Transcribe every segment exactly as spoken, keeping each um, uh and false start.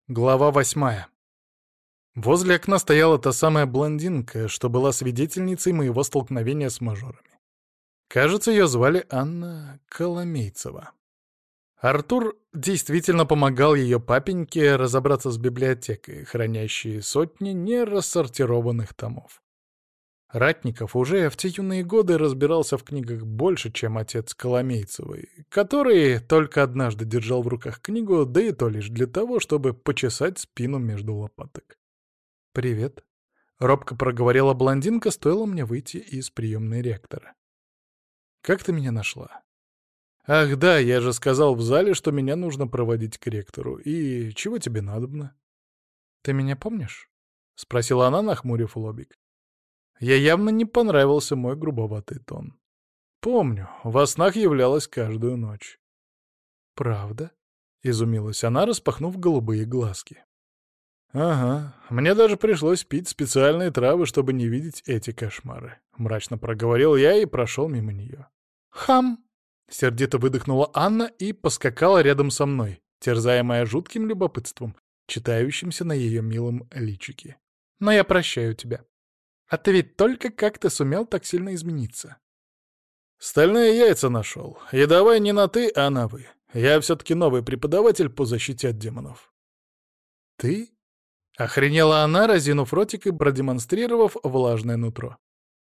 Глава восьмая. Возле окна стояла та самая блондинка, что была свидетельницей моего столкновения с мажорами. Кажется, ее звали Анна Коломейцева. Артур действительно помогал ее папеньке разобраться с библиотекой, хранящей сотни нерассортированных томов. Ратников уже в те юные годы разбирался в книгах больше, чем отец Коломейцевой, который только однажды держал в руках книгу, да и то лишь для того, чтобы почесать спину между лопаток. «Привет», — робко проговорила блондинка, стоило мне выйти из приемной ректора. «Как ты меня нашла?» «Ах да, я же сказал в зале, что меня нужно проводить к ректору. И чего тебе надобно?» «Ты меня помнишь?» — спросила она, нахмурив лобик. Я явно не понравился мой грубоватый тон. «Помню, во снах являлась каждую ночь». «Правда?» — изумилась она, распахнув голубые глазки. «Ага, мне даже пришлось пить специальные травы, чтобы не видеть эти кошмары», — мрачно проговорил я и прошел мимо нее. «Хам!» — сердито выдохнула Анна и поскакала рядом со мной, терзаемая жутким любопытством, читающимся на ее милом личике. «Но я прощаю тебя. А ты ведь только как-то сумел так сильно измениться». «Стальные яйца нашел. И давай не на «ты», а на «вы». Я все-таки новый преподаватель по защите от демонов». «Ты?» — охренела она, разинув ротик и продемонстрировав влажное нутро.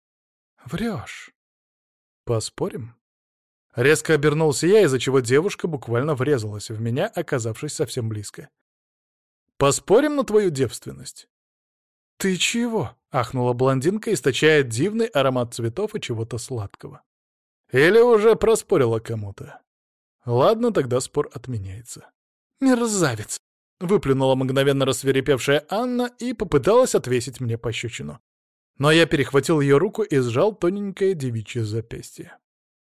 «Врешь. Поспорим?» Резко обернулся я, из-за чего девушка буквально врезалась в меня, оказавшись совсем близко. «Поспорим на твою девственность?» «Ты чего?» — ахнула блондинка, источая дивный аромат цветов и чего-то сладкого. «Или уже проспорила кому-то?» «Ладно, тогда спор отменяется». «Мерзавец!» — выплюнула мгновенно рассвирепевшая Анна и попыталась отвесить мне пощечину. Но я перехватил ее руку и сжал тоненькое девичье запястье.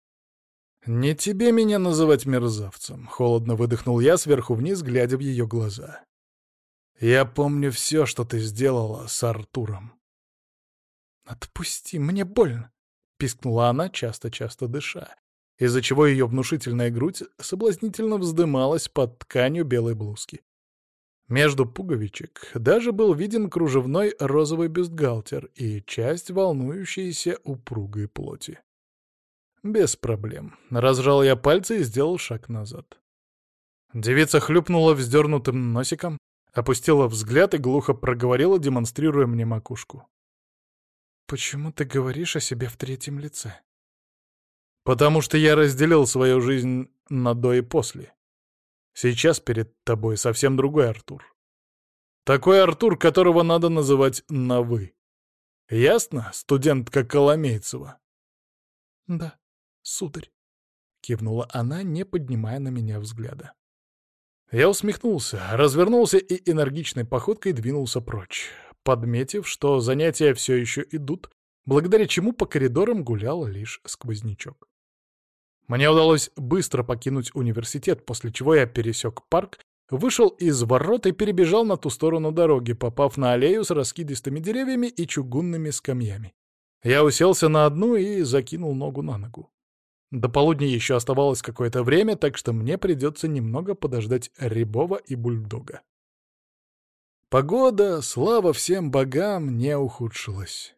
«Не тебе меня называть мерзавцем», — холодно выдохнул я сверху вниз, глядя в ее глаза. «Я помню все, что ты сделала с Артуром». «Отпусти, мне больно», — пискнула она, часто-часто дыша, из-за чего ее внушительная грудь соблазнительно вздымалась под тканью белой блузки. Между пуговичек даже был виден кружевной розовый бюстгальтер и часть волнующейся упругой плоти. Без проблем. Разжал я пальцы и сделал шаг назад. Девица хлюпнула вздернутым носиком, опустила взгляд и глухо проговорила, демонстрируя мне макушку. «Почему ты говоришь о себе в третьем лице?» «Потому что я разделил свою жизнь на до и после. Сейчас перед тобой совсем другой Артур. Такой Артур, которого надо называть на «вы». Ясно, студентка Коломейцева?» «Да, сударь», — кивнула она, не поднимая на меня взгляда. Я усмехнулся, развернулся и энергичной походкой двинулся прочь, подметив, что занятия все еще идут, благодаря чему по коридорам гулял лишь сквознячок. Мне удалось быстро покинуть университет, после чего я пересек парк, вышел из ворот и перебежал на ту сторону дороги, попав на аллею с раскидистыми деревьями и чугунными скамьями. Я уселся на одну и закинул ногу на ногу. До полудня еще оставалось какое-то время, так что мне придется немного подождать Рябова и Бульдога. Погода, слава всем богам, не ухудшилась.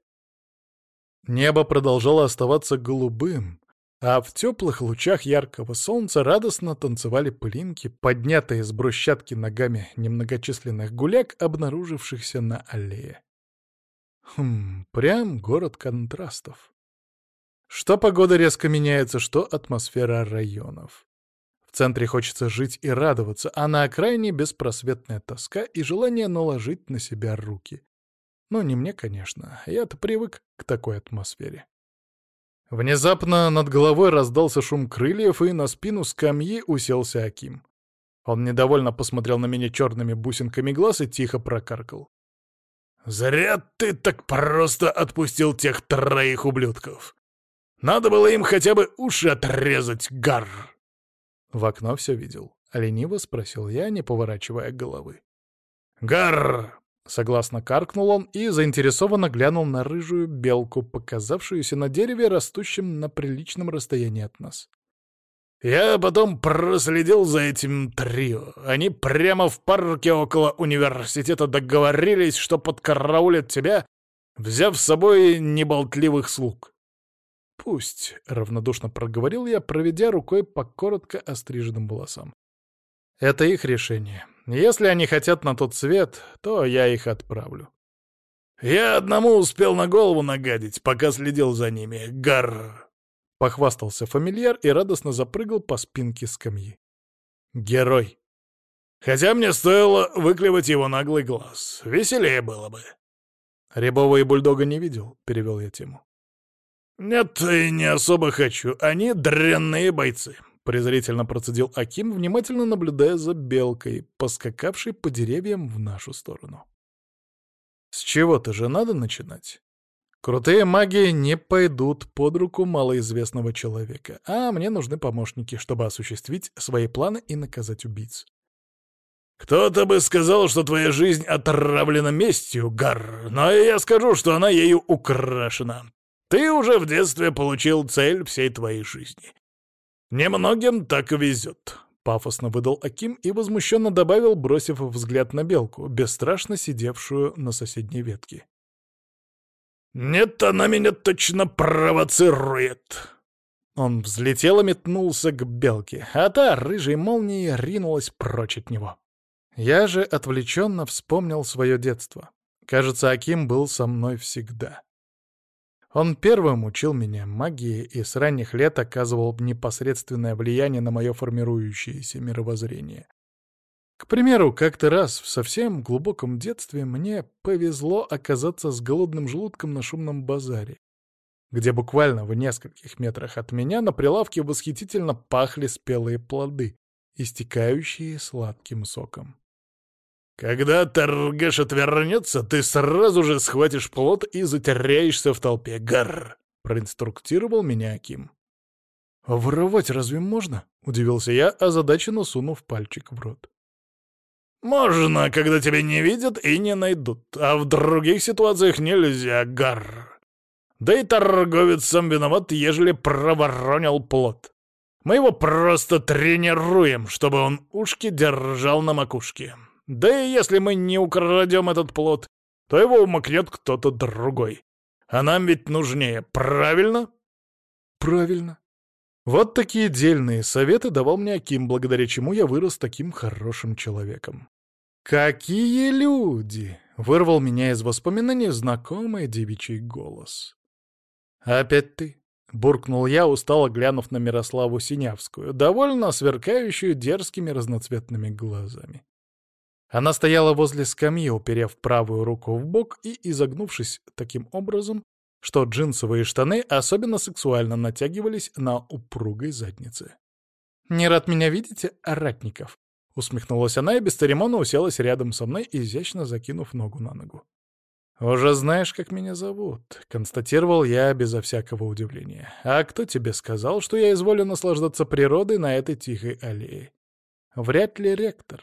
Небо продолжало оставаться голубым, а в теплых лучах яркого солнца радостно танцевали пылинки, поднятые с брусчатки ногами немногочисленных гуляк, обнаружившихся на аллее. Хм, прям город контрастов. Что погода резко меняется, что атмосфера районов. В центре хочется жить и радоваться, а на окраине беспросветная тоска и желание наложить на себя руки. Ну, не мне, конечно, я-то привык к такой атмосфере. Внезапно над головой раздался шум крыльев, и на спину скамьи уселся Аким. Он недовольно посмотрел на меня черными бусинками глаз и тихо прокаркал. «Зря ты так просто отпустил тех троих ублюдков. Надо было им хотя бы уши отрезать, гар!» В окно все видел. Лениво спросил я, не поворачивая головы. «Гар!» — согласно каркнул он и заинтересованно глянул на рыжую белку, показавшуюся на дереве, растущем на приличном расстоянии от нас. Я потом проследил за этим трио. Они прямо в парке около университета договорились, что подкараулят тебя, взяв с собой неболтливых слуг. «Пусть», — равнодушно проговорил я, проведя рукой по коротко остриженным волосам. «Это их решение. Если они хотят на тот свет, то я их отправлю». «Я одному успел на голову нагадить, пока следил за ними. Гарр!» — похвастался фамильяр и радостно запрыгал по спинке скамьи. «Герой!» «Хотя мне стоило выклевать его наглый глаз. Веселее было бы». «Рябова и бульдога не видел», — перевел я тему. «Нет, и не особо хочу. Они дрянные бойцы», — презрительно процедил Аким, внимательно наблюдая за белкой, поскакавшей по деревьям в нашу сторону. «С чего-то же надо начинать. Крутые маги не пойдут под руку малоизвестного человека, а мне нужны помощники, чтобы осуществить свои планы и наказать убийц». «Кто-то бы сказал, что твоя жизнь отравлена местью, Гарр, но я скажу, что она ею украшена. Ты уже в детстве получил цель всей твоей жизни. Немногим так везет», — пафосно выдал Аким и возмущенно добавил, бросив взгляд на белку, бесстрашно сидевшую на соседней ветке. «Нет, она меня точно провоцирует». Он взлетел и метнулся к белке, а та рыжей молнией ринулась прочь от него. Я же отвлеченно вспомнил свое детство. Кажется, Аким был со мной всегда. Он первым учил меня магии и с ранних лет оказывал непосредственное влияние на мое формирующееся мировоззрение. К примеру, как-то раз в совсем глубоком детстве мне повезло оказаться с голодным желудком на шумном базаре, где буквально в нескольких метрах от меня на прилавке восхитительно пахли спелые плоды, истекающие сладким соком. «Когда торгаш отвернется, ты сразу же схватишь плод и затеряешься в толпе, Гарр», — проинструктировал меня Аким. «Воровать разве можно?» — удивился я, озадаченно сунув пальчик в рот. «Можно, когда тебя не видят и не найдут, а в других ситуациях нельзя, Гарр. Да и торговец сам виноват, ежели проворонил плод. Мы его просто тренируем, чтобы он ушки держал на макушке. Да и если мы не украдем этот плод, то его умыкнет кто-то другой. А нам ведь нужнее, правильно?» «Правильно. Вот такие дельные советы давал мне Аким, благодаря чему я вырос таким хорошим человеком». «Какие люди!» — вырвал меня из воспоминаний знакомый девичий голос. «Опять ты?» — буркнул я, устало глянув на Мирославу Синявскую, довольно сверкающую дерзкими разноцветными глазами. Она стояла возле скамьи, уперев правую руку в бок и изогнувшись таким образом, что джинсовые штаны особенно сексуально натягивались на упругой заднице. «Не рад меня видеть, Ратников?» — усмехнулась она и бесцеремонно уселась рядом со мной, изящно закинув ногу на ногу. «Уже знаешь, как меня зовут», — констатировал я безо всякого удивления. «А кто тебе сказал, что я изволю наслаждаться природой на этой тихой аллее? Вряд ли ректор».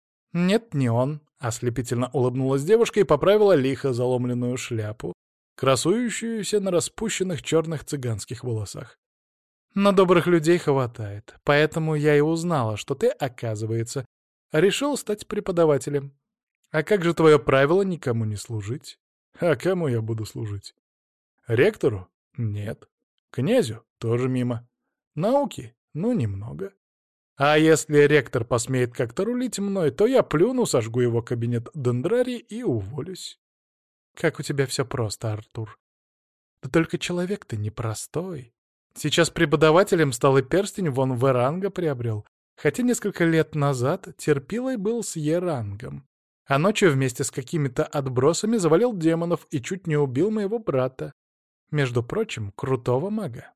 «Нет, не он», — ослепительно улыбнулась девушка и поправила лихо заломленную шляпу, красующуюся на распущенных черных цыганских волосах. «Но добрых людей хватает, поэтому я и узнала, что ты, оказывается, решил стать преподавателем. А как же твое правило никому не служить?» «А кому я буду служить? Ректору? Нет. Князю? Тоже мимо. Науки? Ну, немного. А если ректор посмеет как-то рулить мной, то я плюну, сожгу его кабинет Дендрарий и уволюсь. Как у тебя все просто, Артур. Да только человек ты непростой. Сейчас преподавателем стал и перстень вон В-ранга приобрел, хотя несколько лет назад терпилой был с Е-рангом. А ночью вместе с какими-то отбросами завалил демонов и чуть не убил моего брата. Между прочим, крутого мага.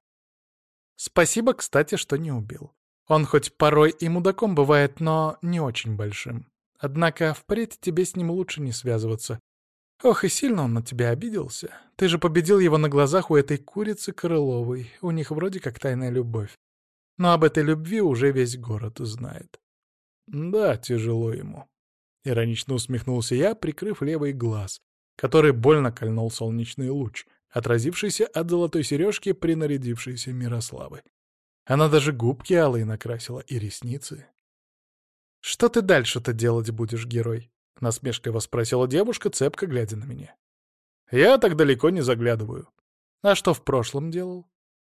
Спасибо, кстати, что не убил. Он хоть порой и мудаком бывает, но не очень большим. Однако впредь тебе с ним лучше не связываться. Ох, и сильно он на тебя обиделся. Ты же победил его на глазах у этой курицы Крыловой. У них вроде как тайная любовь. Но об этой любви уже весь город знает. Да, тяжело ему. Иронично усмехнулся я, прикрыв левый глаз, который больно кольнул солнечный луч, отразившийся от золотой сережки принарядившейся Мирославы. Она даже губки алые накрасила и ресницы. «Что ты дальше-то делать будешь, герой?» — насмешливо спросила девушка, цепко глядя на меня. «Я так далеко не заглядываю. А что в прошлом делал?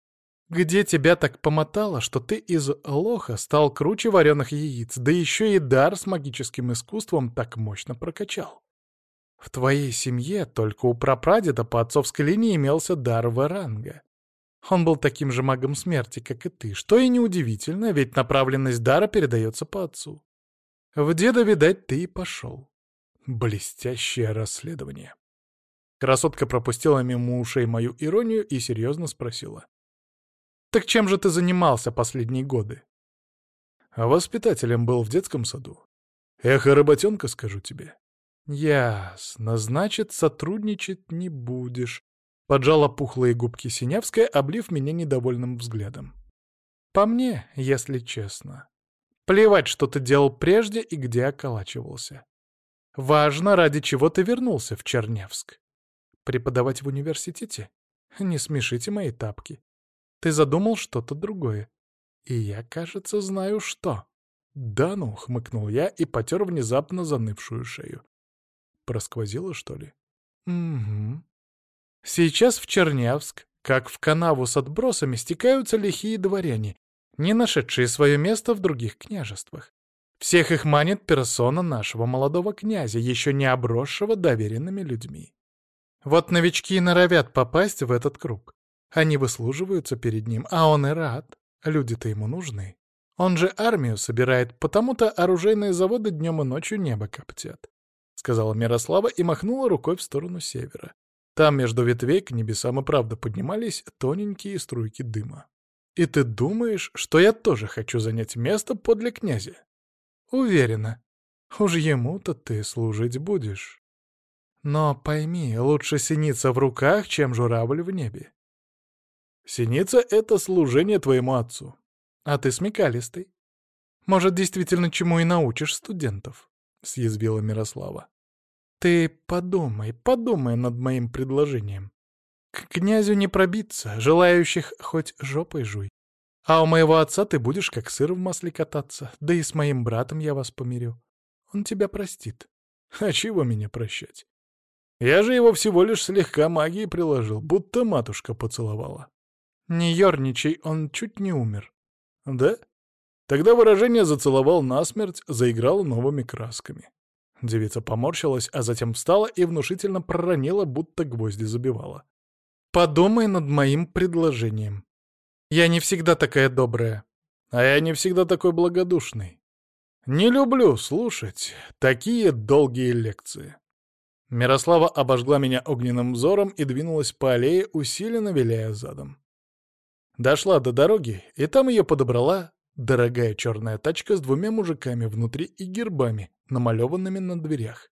Где тебя так помотало, что ты из лоха стал круче вареных яиц, да еще и дар с магическим искусством так мощно прокачал? В твоей семье только у прапрадеда по отцовской линии имелся дар Варанга. Он был таким же магом смерти, как и ты, что и неудивительно, ведь направленность дара передается по отцу. В деда, видать, ты и пошел. Блестящее расследование». Красотка пропустила мимо ушей мою иронию и серьезно спросила. «Так чем же ты занимался последние годы?» «Воспитателем был в детском саду. Эхо работенка, скажу тебе». «Ясно, значит, сотрудничать не будешь», — поджала пухлые губки Синявская, облив меня недовольным взглядом. «По мне, если честно. Плевать, что ты делал прежде и где околачивался. Важно, ради чего ты вернулся в Чернявск. Преподавать в университете? Не смешите мои тапки. Ты задумал что-то другое. И я, кажется, знаю что». «Да ну», — хмыкнул я и потер внезапно занывшую шею. Просквозило, что ли? «Угу. Сейчас в Чернявск, как в канаву с отбросами, стекаются лихие дворяне, не нашедшие свое место в других княжествах. Всех их манит персона нашего молодого князя, еще не обросшего доверенными людьми. Вот новички норовят попасть в этот круг. Они выслуживаются перед ним, а он и рад. Люди-то ему нужны. Он же армию собирает, потому-то оружейные заводы днем и ночью небо коптят», — сказала Мирослава и махнула рукой в сторону севера. Там между ветвей к небесам и правда поднимались тоненькие струйки дыма. «И ты думаешь, что я тоже хочу занять место подле князя?» «Уверена. Уж ему-то ты служить будешь. Но пойми, лучше синица в руках, чем журавль в небе». «Синица — это служение твоему отцу. А ты смекалистый. Может, действительно чему и научишь студентов?» — съязвила Мирослава. «Ты подумай, подумай над моим предложением. К князю не пробиться, желающих хоть жопой жуй. А у моего отца ты будешь как сыр в масле кататься, да и с моим братом я вас помирю. Он тебя простит». «А чего меня прощать? Я же его всего лишь слегка магией приложил, будто матушка поцеловала». «Не ерничай, он чуть не умер». «Да?» Тогда выражение «зацеловал насмерть» заиграло новыми красками. Девица поморщилась, а затем встала и внушительно проронила, будто гвозди забивала. «Подумай над моим предложением. Я не всегда такая добрая, а я не всегда такой благодушный. Не люблю слушать такие долгие лекции». Мирослава обожгла меня огненным взором и двинулась по аллее, усиленно виляя задом. Дошла до дороги, и там ее подобрала дорогая черная тачка с двумя мужиками внутри и гербами, намалеванными на дверях.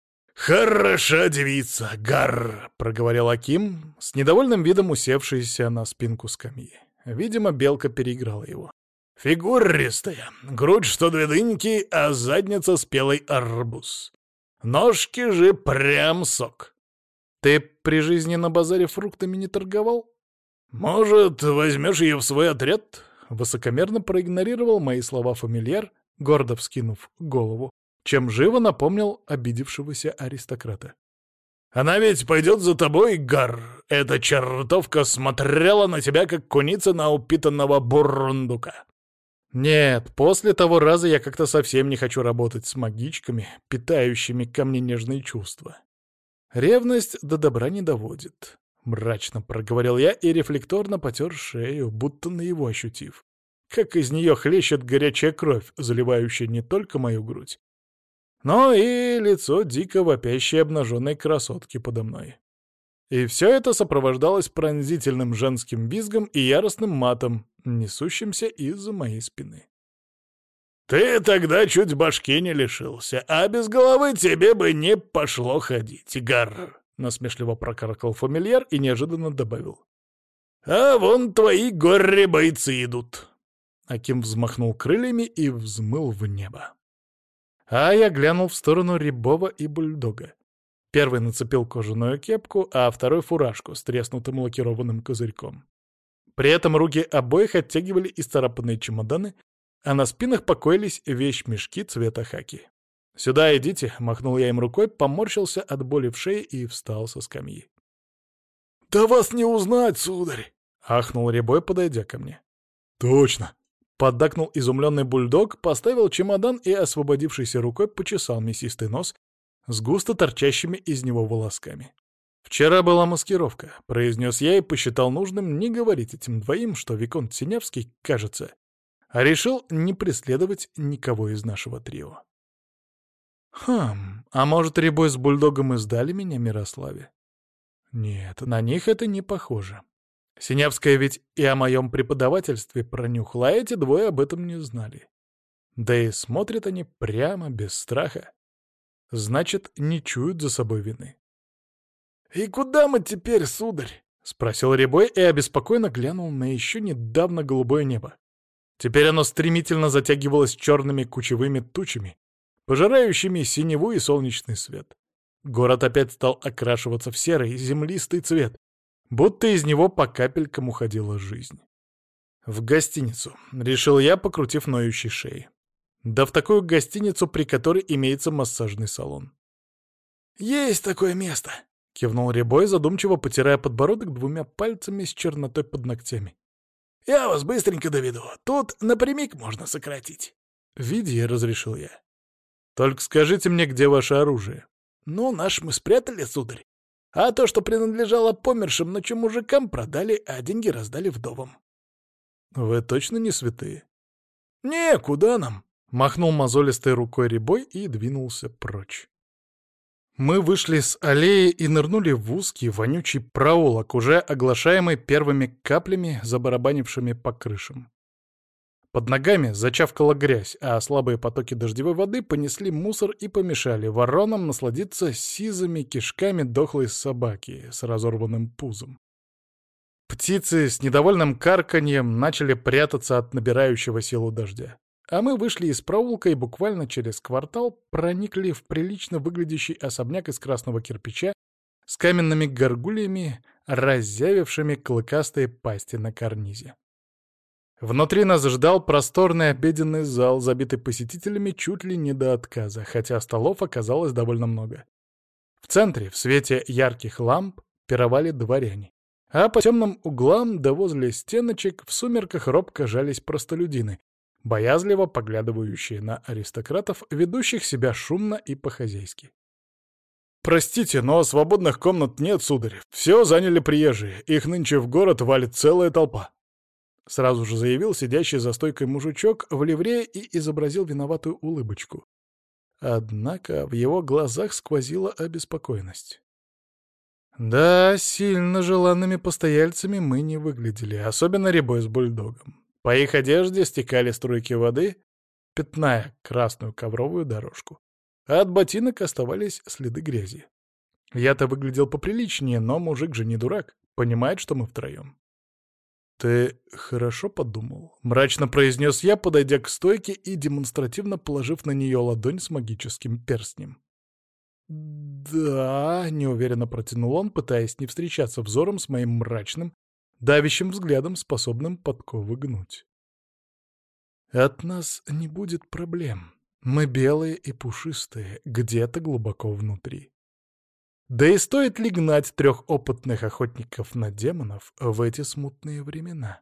«Хороша девица, гарр!» — проговорил Аким, с недовольным видом усевшийся на спинку скамьи. Видимо, белка переиграла его. «Фигуристая, грудь что две дыньки, а задница спелый арбуз. Ножки же прям сок». «Ты при жизни на базаре фруктами не торговал?» «Может, возьмешь ее в свой отряд?» Высокомерно проигнорировал мои слова фамильяр, гордо вскинув голову, чем живо напомнил обидевшегося аристократа. «Она ведь пойдет за тобой, Гар. Эта чертовка смотрела на тебя, как куница на упитанного бурундука». «Нет, после того раза я как-то совсем не хочу работать с магичками, питающими ко мне нежные чувства. Ревность до добра не доводит». Мрачно проговорил я и рефлекторно потер шею, будто на его ощутив. Как из нее хлещет горячая кровь, заливающая не только мою грудь, но и лицо дико вопящей обнаженной красотки подо мной. И все это сопровождалось пронзительным женским визгом и яростным матом, несущимся из-за моей спины. «Ты тогда чуть башки не лишился, а без головы тебе бы не пошло ходить, Гар!» — насмешливо прокаркал фамильяр и неожиданно добавил. «А вон твои горе-бойцы идут!» Аким взмахнул крыльями и взмыл в небо. А я глянул в сторону Рябова и Бульдога. Первый нацепил кожаную кепку, а второй — фуражку с треснутым лакированным козырьком. При этом руки обоих оттягивали исцарапанные чемоданы, а на спинах покоились вещмешки цвета хаки. «Сюда идите», — махнул я им рукой, поморщился от боли в шее и встал со скамьи. «Да вас не узнать, сударь!» — ахнул Рябой, подойдя ко мне. «Точно!» — поддакнул изумленный бульдог, поставил чемодан и, освободившейся рукой, почесал мясистый нос с густо торчащими из него волосками. «Вчера была маскировка», — произнес я и посчитал нужным не говорить этим двоим, что Виконт Синявский, кажется, а решил не преследовать никого из нашего трио. Хм, а может, Рябой с бульдогом и сдали меня Мирославе? Нет, на них это не похоже. Синявская ведь и о моем преподавательстве пронюхала, а эти двое об этом не знали. Да и смотрят они прямо, без страха. Значит, не чуют за собой вины. «И куда мы теперь, сударь?» — спросил Рябой и обеспокоенно глянул на еще недавно голубое небо. Теперь оно стремительно затягивалось черными кучевыми тучами, пожирающими синеву и солнечный свет. Город опять стал окрашиваться в серый землистый цвет, будто из него по капелькам уходила жизнь. «В гостиницу», — решил я, покрутив ноющей шеей. «Да в такую гостиницу, при которой имеется массажный салон». «Есть такое место», — кивнул Рябой, задумчиво потирая подбородок двумя пальцами с чернотой под ногтями. «Я вас быстренько доведу. Тут напрямик можно сократить». «Види», — разрешил я. «Только скажите мне, где ваше оружие?» «Ну, наш мы спрятали, сударь. А то, что принадлежало помершим ночью мужикам, продали, а деньги раздали вдовам». «Вы точно не святые?» «Не, куда нам?» — махнул мозолистой рукой Рябой и двинулся прочь. Мы вышли с аллеи и нырнули в узкий, вонючий проулок, уже оглашаемый первыми каплями, забарабанившими по крышам. Под ногами зачавкала грязь, а слабые потоки дождевой воды понесли мусор и помешали воронам насладиться сизыми кишками дохлой собаки с разорванным пузом. Птицы с недовольным карканьем начали прятаться от набирающего силу дождя. А мы вышли из проулка и буквально через квартал проникли в прилично выглядящий особняк из красного кирпича с каменными горгульями, разъявившими клыкастые пасти на карнизе. Внутри нас ждал просторный обеденный зал, забитый посетителями чуть ли не до отказа, хотя столов оказалось довольно много. В центре, в свете ярких ламп, пировали дворяне. А по темным углам да возле стеночек в сумерках робко жались простолюдины, боязливо поглядывающие на аристократов, ведущих себя шумно и по-хозяйски. «Простите, но свободных комнат нет, сударь. Все заняли приезжие. Их нынче в город валит целая толпа», — сразу же заявил сидящий за стойкой мужичок в ливрее и изобразил виноватую улыбочку. Однако в его глазах сквозила обеспокоенность. Да, сильно желанными постояльцами мы не выглядели, особенно Рябой с бульдогом. По их одежде стекали струйки воды, пятная красную ковровую дорожку. А от ботинок оставались следы грязи. Я-то выглядел поприличнее, но мужик же не дурак, понимает, что мы втроем. «Ты хорошо подумал?» — мрачно произнес я, подойдя к стойке и демонстративно положив на нее ладонь с магическим перстнем. «Да», — неуверенно протянул он, пытаясь не встречаться взором с моим мрачным, давящим взглядом, способным подковы гнуть. «От нас не будет проблем. Мы белые и пушистые, где-то глубоко внутри. Да и стоит ли гнать трех опытных охотников на демонов в эти смутные времена?»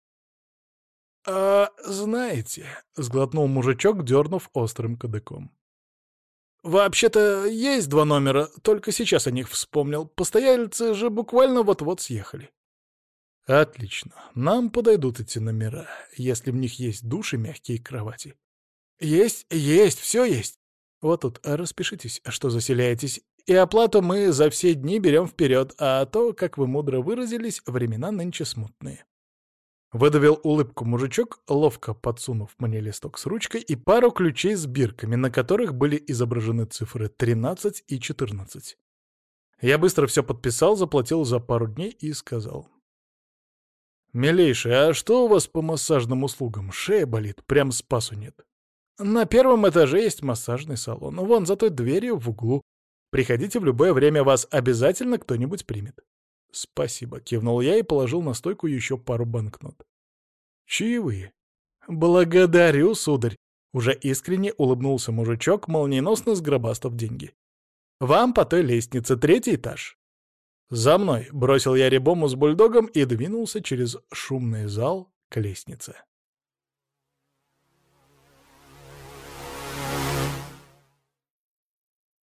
«А знаете», — сглотнул мужичок, дернув острым кадыком. «Вообще-то есть два номера, только сейчас о них вспомнил. Постояльцы же буквально вот-вот съехали». «Отлично. Нам подойдут эти номера, если в них есть душ и мягкие кровати». «Есть, есть, все есть». «Вот тут распишитесь, что заселяетесь, и оплату мы за все дни берем вперед, а то, как вы мудро выразились, времена нынче смутные». Выдавил улыбку мужичок, ловко подсунув мне листок с ручкой и пару ключей с бирками, на которых были изображены цифры тринадцать и четырнадцать. Я быстро все подписал, заплатил за пару дней и сказал: «Милейший, а что у вас по массажным услугам? Шея болит, прям спасу нет». «На первом этаже есть массажный салон, вон за той дверью в углу. Приходите в любое время, вас обязательно кто-нибудь примет». «Спасибо», — кивнул я и положил на стойку еще пару банкнот. «Чаевые». «Благодарю, сударь», — уже искренне улыбнулся мужичок, молниеносно сгробастав деньги. «Вам по той лестнице, третий этаж». «За мной», — бросил я рябому с бульдогом и двинулся через шумный зал к лестнице.